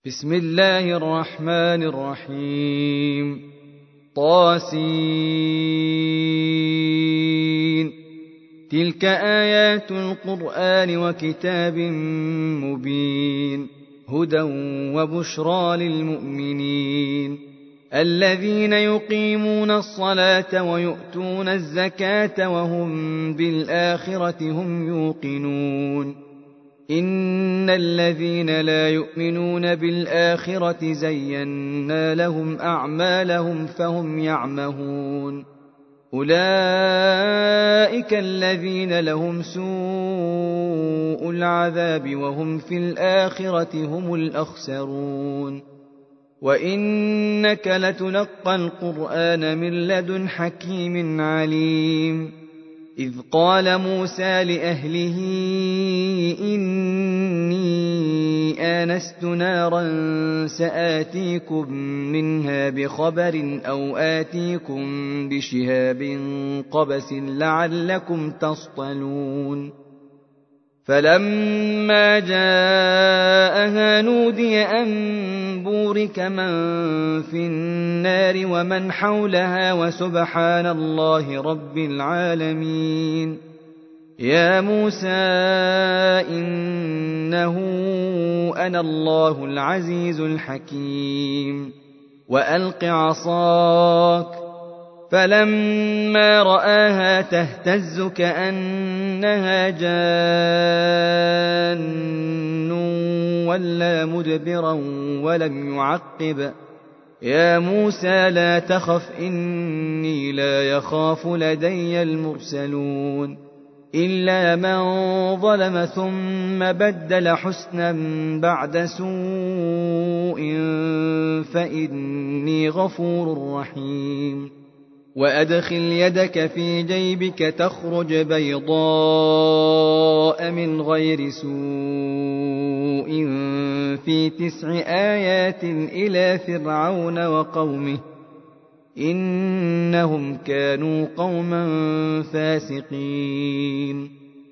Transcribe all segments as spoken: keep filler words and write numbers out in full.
بسم الله الرحمن الرحيم طاسين تلك آيات القرآن وكتاب مبين هدى وبشرى للمؤمنين الذين يقيمون الصلاة ويؤتون الزكاة وهم بالآخرة هم يوقنون إن الذين لا يؤمنون بالآخرة زينا لهم أعمالهم فهم يعمهون أولئك الذين لهم سوء العذاب وهم في الآخرة هم الأخسرون وإنك لتلقى القرآن من لدن حكيم عليم إذ قال موسى لأهله إني آنست نارا سآتيكم منها بخبر أو آتيكم بشهاب قبس لعلكم تصطلون فلما جاءها نودي أن بورك من في النار ومن حولها وسبحان الله رب العالمين يا موسى إنه أنا الله العزيز الحكيم وألق عصاك فلما رآها تهتز كأنها جان ولا مدبرا ولم يعقب يا موسى لا تخف إني لا يخاف لدي المرسلون إلا من ظلم ثم بدل حسنا بعد سوء فإني غفور رحيم وأدخل يدك في جيبك تخرج بيضاء من غير سوء في تسع آيات إلى فرعون وقومه إنهم كانوا قوما فاسقين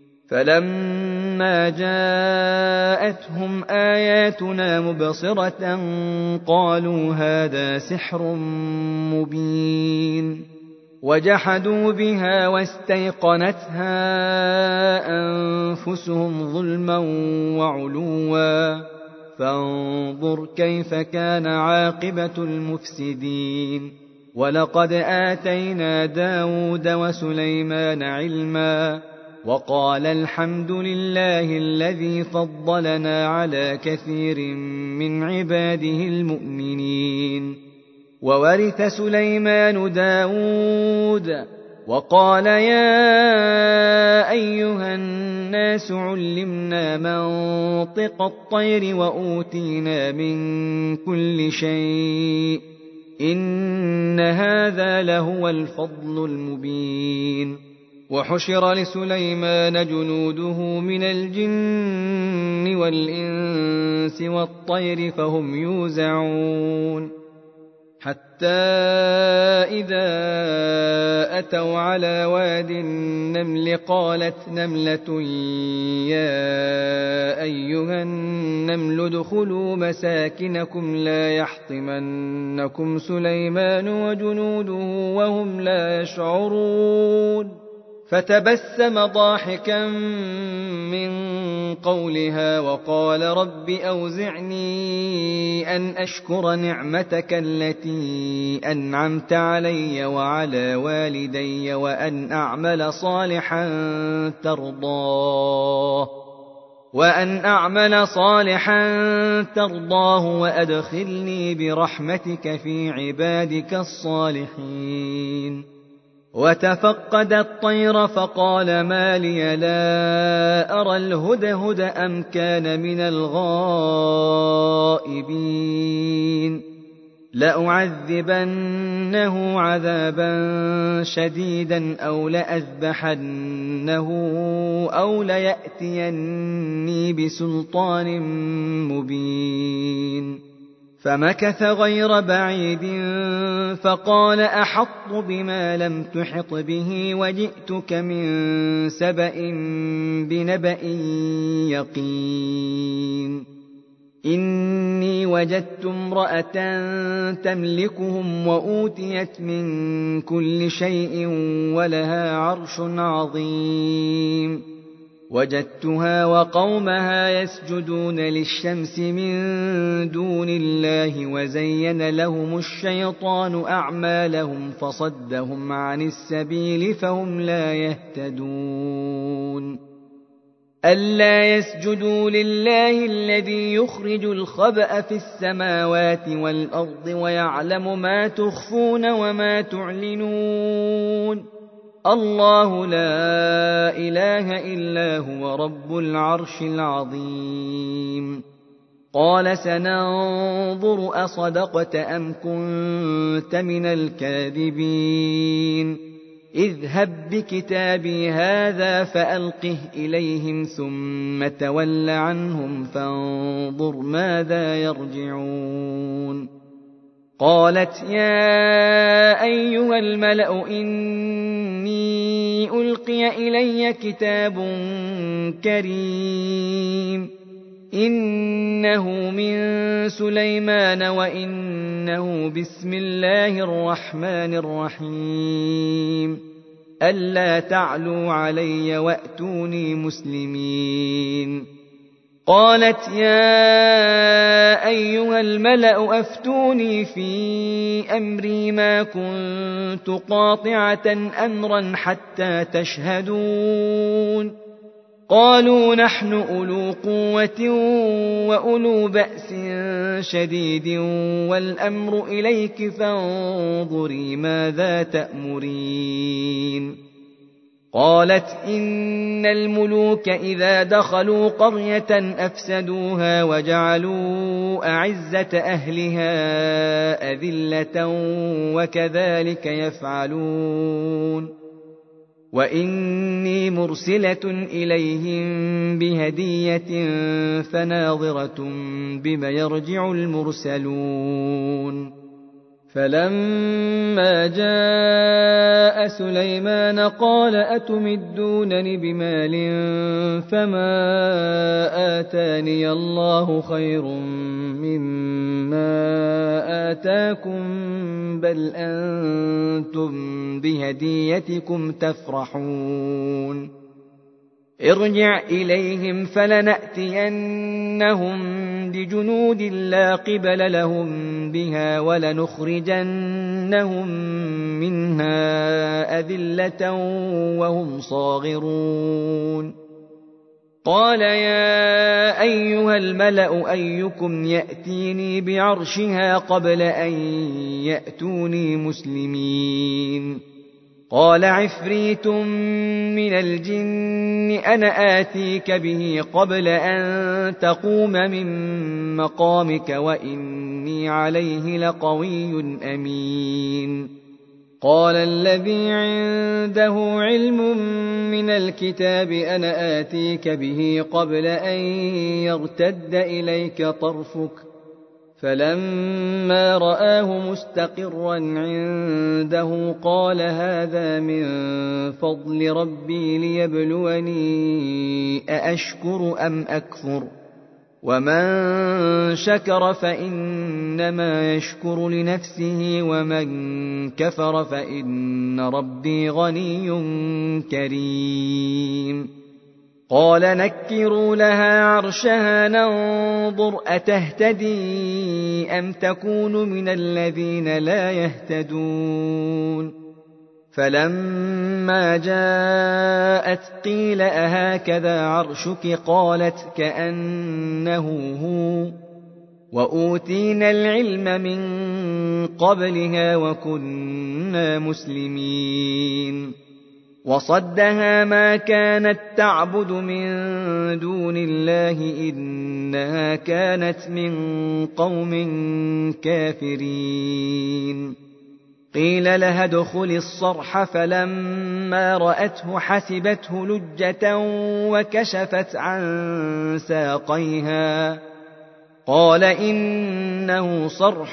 فلما جاءتهم آياتنا مبصرة قالوا هذا سحر مبين وجحدوا بها واستيقنتها أنفسهم ظلما وعلوا فانظر كيف كان عاقبة المفسدين ولقد آتينا داود وسليمان علما وقال الحمد لله الذي فضلنا على كثير من عباده المؤمنين وورث سليمان داود وقال يا أيها الناس علمنا منطق الطير وأوتينا من كل شيء إن هذا لهو الفضل المبين وحشر لسليمان جنوده من الجن والإنس والطير فهم يوزعون حتى إذا أتوا على واد النمل قالت نملة يا أيها النمل ادخلوا مساكنكم لا يحطمنكم سليمان وجنوده وهم لا يشعرون فتبسم ضاحكا من قولها وقال رب أوزعني أن أشكر نعمتك التي أنعمت علي وعلى والدي وأن أعمل صالحا ترضاه وأن أعمل صالحا ترضاه وأدخلني برحمتك في عبادك الصالحين وتفقد الطير فقال ما لي لا أرى الهدهد أم كان من الغائبين لأعذبنه عذابا شديدا أو لأذبحنه أو ليأتيني بسلطان مبين فمكث غير بعيد فقال أحط بما لم تحط به وجئتك من سبأ بنبأ يقين إني وجدت امرأة تملكهم وأوتيت من كل شيء ولها عرش عظيم وجدتها وقومها يسجدون للشمس من دون الله وزين لهم الشيطان أعمالهم فصدهم عن السبيل فهم لا يهتدون ألا يسجدوا لله الذي يخرج الخبأ في السماوات والأرض ويعلم ما تخفون وما تعلنون الله لا إله إلا هو رب العرش العظيم قال سننظر أصدقت أم كنت من الكاذبين اذهب بكتابي هذا فألقه إليهم ثم تول عنهم فانظر ماذا يرجعون قالت يا أيها الملأ إني ألقي إلي كتاب كريم إنه من سليمان وإنه بسم الله الرحمن الرحيم ألا تعلوا علي وأتوني مسلمين قالت يا أيها الملأ أفتوني في أمري ما كنت قاطعة أمرا حتى تشهدون قالوا نحن أولو قوة وأولو بأس شديد والأمر إليك فانظري ماذا تأمرين قالت إن الملوك إذا دخلوا قرية أفسدوها وجعلوا أعزة أهلها أذلة وكذلك يفعلون وإني مرسلة إليهم بهدية فناظرة بما يرجع المرسلون فلما جاء سليمان قال أتمدونني بمال فما آتاني الله خير مما آتاكم بل أنتم بهديتكم تفرحون ارجع إليهم فلنأتينهم بجنود لا قبل لهم بها ولنخرجنهم منها أذلة وهم صاغرون قال يا أيها الملأ أيكم يأتيني بعرشها قبل أن يأتوني مسلمين قال عفريت من الجن أنا آتيك به قبل أن تقوم من مقامك وإني عليه لقوي أمين قال الذي عنده علم من الكتاب أنا آتيك به قبل أن يرتد إليك طرفك فلما رآه مستقرا عنده قال هذا من فضل ربي ليبلوني أأشكر أم أكفر ومن شكر فإنما يشكر لنفسه ومن كفر فإن ربي غني كريم قال نكروا لها عرشها ننظر أتهتدي أم تكون من الذين لا يهتدون فلما جاءت قيل أهكذا عرشك قالت كأنه هو وأوتينا العلم من قبلها وكنا مسلمين وصدها ما كانت تعبد من دون الله إنها كانت من قوم كافرين قيل لها ادخل الصرح فلما رأته حسبته لجة وكشفت عن ساقيها قال إنه صرح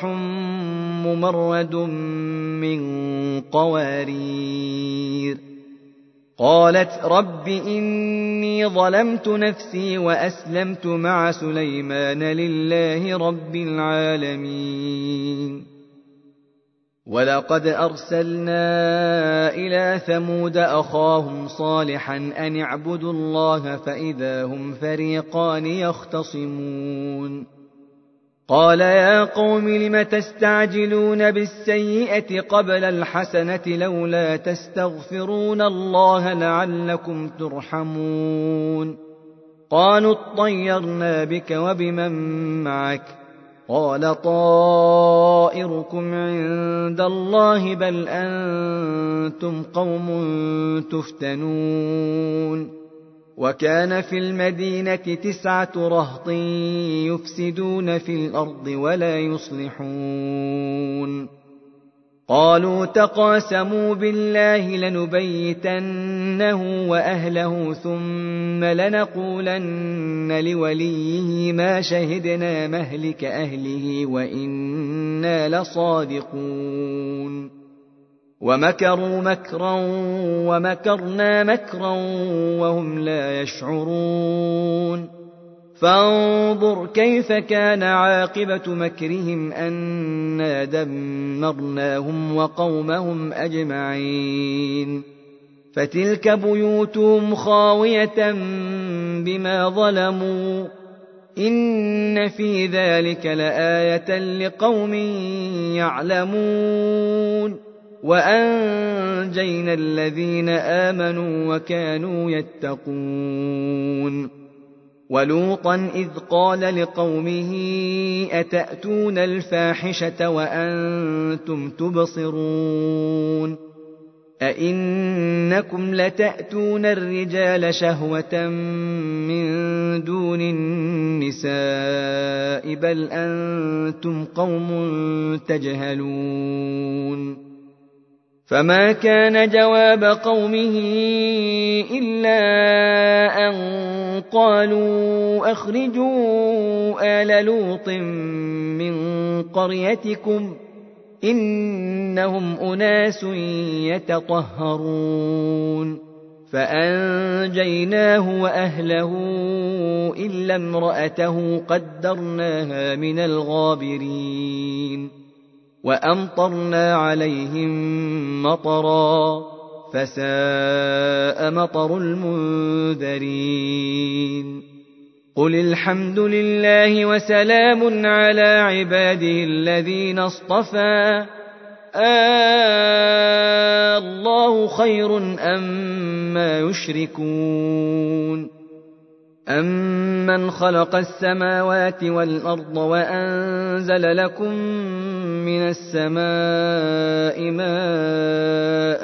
ممرد من قوارير قالت رب إني ظلمت نفسي وأسلمت مع سليمان لله رب العالمين. ولقد أرسلنا إلى ثمود أخاهم صالحا أن اعبدوا الله فإذا هم فريقان يختصمون. قال يا قوم لم تستعجلون بالسيئة قبل الحسنة لولا تستغفرون الله لعلكم ترحمون. قالوا اطيرنا بك وبمن معك قال طائركم عند الله بل أنتم قوم تفتنون. وكان في المدينة تسعة رهط يفسدون في الأرض ولا يصلحون. قالوا تقاسموا بالله لنبيتنه وأهله ثم لنقولن لوليه ما شهدنا مهلك أهله وإنا لصادقون. ومكروا مكرا ومكرنا مكرا وهم لا يشعرون. فانظر كيف كان عاقبة مكرهم أنا دمرناهم وقومهم أجمعين. فتلك بيوتهم خاوية بما ظلموا إن في ذلك لآية لقوم يعلمون. وأنجينا الذين آمنوا وكانوا يتقون. ولوطا إذ قال لقومه أتأتون الفاحشة وأنتم تبصرون أئنكم لتأتون الرجال شهوة من دون النساء بل أنتم قوم تجهلون. فما كان جواب قومه إلا أن قالوا أخرجوا آل لوط من قريتكم إنهم أناس يتطهرون. فأنجيناه وأهله إلا امرأته قدرناها من الغابرين. وأمطرنا عليهم مطرا فساء مطر المنذرين. قل الحمد لله وسلام على عباده الذين اصطفى آه الله خير أما يشركون. أمن خلق السماوات والأرض وأنزل لكم من السماء ماء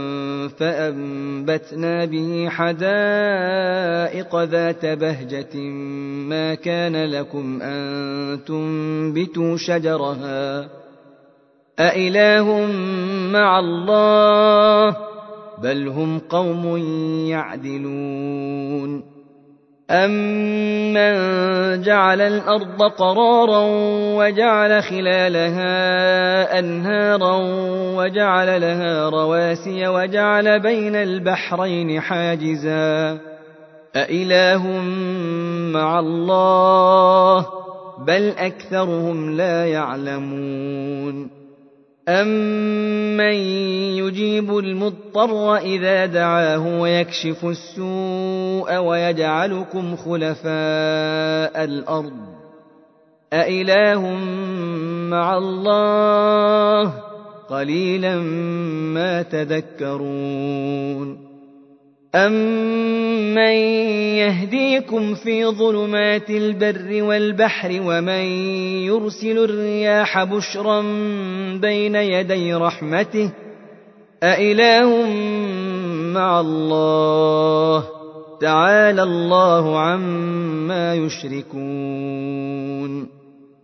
فأنبتنا به حدائق ذات بهجة ما كان لكم أن تنبتوا شجرها أإله مع الله بل هم قوم يعدلون. أمن جعل الأرض قرارا وجعل خلالها أنهارا وجعل لها رواسي وجعل بين البحرين حاجزا أإله مع الله بل أكثرهم لا يعلمون. أمن يجيب المضطر إذا دعاه ويكشف السوء ويجعلكم خلفاء الأرض أإله مع الله قليلا ما تذكرون. أمن يهديكم في ظلمات البر والبحر ومن يرسل الرياح بشرا بين يدي رحمته أإله مع الله تعالى الله عما يشركون.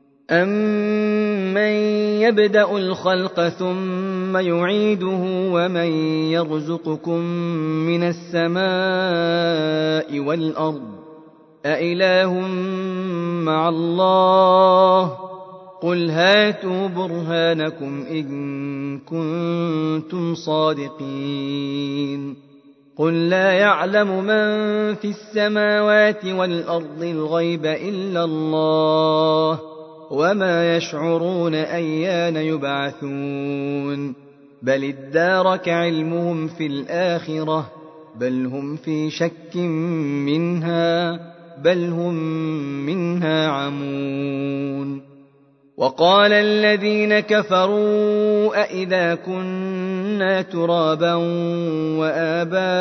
أمن يبدأ الخلق ثم يعيده ومن يرزقكم من السماء والأرض أإله مع الله قل هاتوا برهانكم إن كنتم صادقين. قل لا يعلم من في السماوات والأرض الغيب إلا الله وما يشعرون أيان يبعثون بل ادارك علمهم في الآخرة بل هم في شك منها بل هم منها عمون وقال الذين كفروا أئذا كنا ترابا وآباؤنا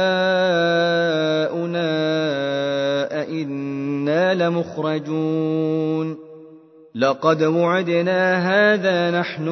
أئنا لمخرجون لقد وعدنا هذا نحن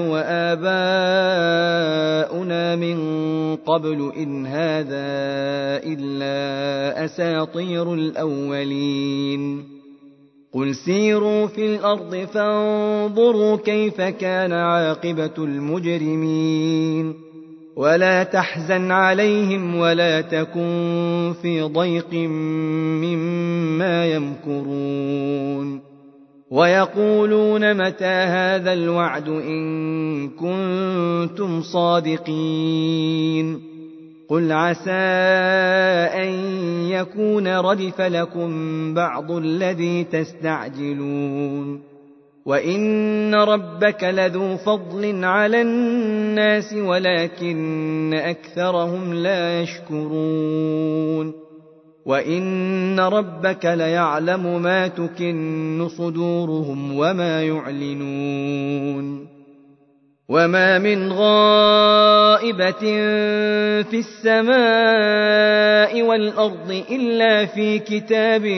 وآباؤنا من قبل إن هذا إلا أساطير الأولين قل سيروا في الأرض فانظروا كيف كان عاقبة المجرمين ولا تحزن عليهم ولا تكن في ضيق مما يمكرون ويقولون متى هذا الوعد إن كنتم صادقين قل عسى أن يكون ردف لكم بعض الذي تستعجلون وإن ربك لذو فضل على الناس ولكن أكثرهم لا يشكرون وإن ربك ليعلم ما تكن صدورهم وما يعلنون وما من غائبة في السماء والأرض إلا في كتاب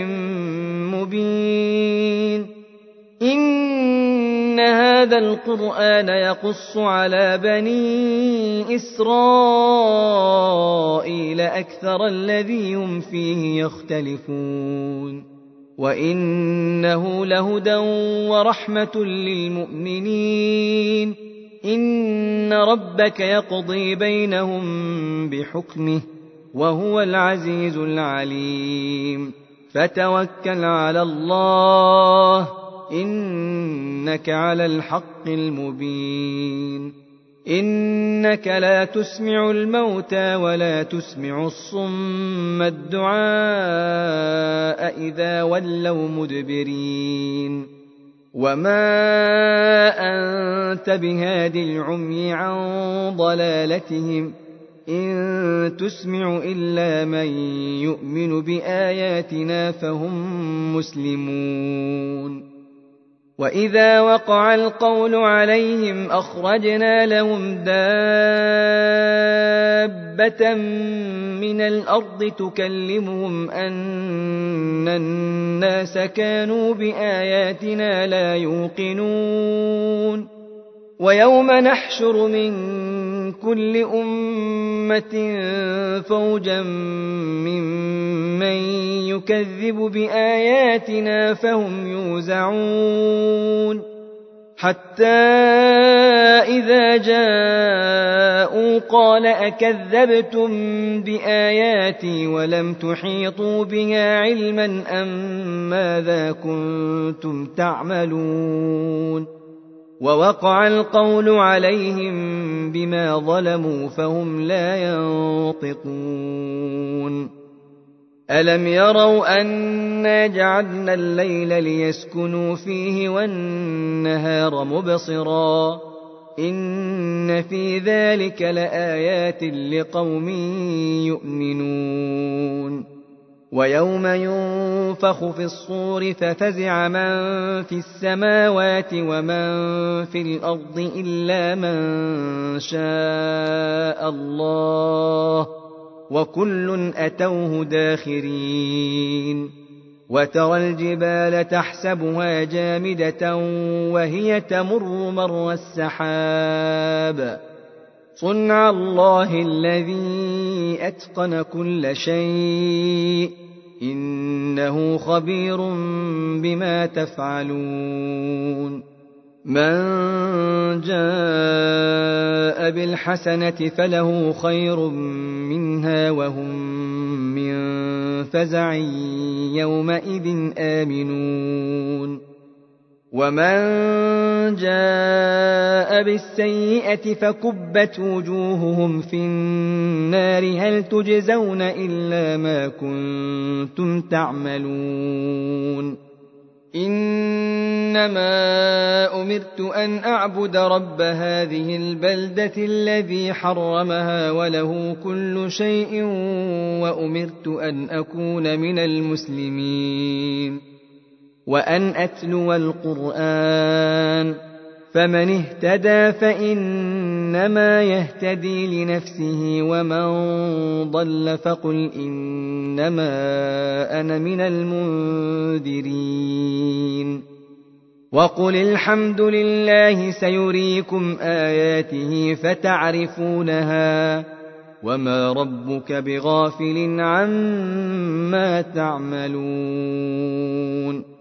مبين إن هذا القرآن يقص على بني إسرائيل أكثر الذي هم فيه يختلفون وإنه لهدى ورحمة للمؤمنين إن ربك يقضي بينهم بحكمه وهو العزيز العليم فتوكل على الله إنك على الحق المبين إنك لا تسمع الموتى ولا تسمع الصم الدعاء إذا ولوا مدبرين وما أنت بهاد العمي عن ضلالتهم إن تسمع إلا من يؤمن بآياتنا فهم مسلمون وإذا وقع القول عليهم أخرجنا لهم دابة من الأرض تكلمهم أن الناس كانوا بآياتنا لا يوقنون ويوم نحشر من كل أمة فوجا ممن يكذب بآياتنا فهم يوزعون حتى إذا جاءوا قال أكذبتم بآياتي ولم تحيطوا بها علما أم ماذا كنتم تعملون ووقع القول عليهم بما ظلموا فهم لا ينطقون ألم يروا أنا جعلنا الليل ليسكنوا فيه والنهار مبصرا إن في ذلك لآيات لقوم يؤمنون ويوم ينفخ في الصور ففزع من في السماوات ومن في الأرض إلا من شاء الله وكل أتوه داخرين وترى الجبال تحسبها جامدة وهي تمر مر السحاب صنع الله الذي أتقن كل شيء إنه خبير بما تفعلون من جاء بالحسنة فله خير منها وهم من فزع يومئذ آمنون ومن جاء بالسيئة فكبت وجوههم في النار هل تجزون إلا ما كنتم تعملون إنما أمرت أن أعبد رب هذه البلدة الذي حرمها وله كل شيء وأمرت أن أكون من المسلمين وأن أتلو القرآن فمن اهتدى فإنما يهتدي لنفسه ومن ضل فقل إنما أنا من المنذرين وقل الحمد لله سيريكم آياته فتعرفونها وما ربك بغافل عما تعملون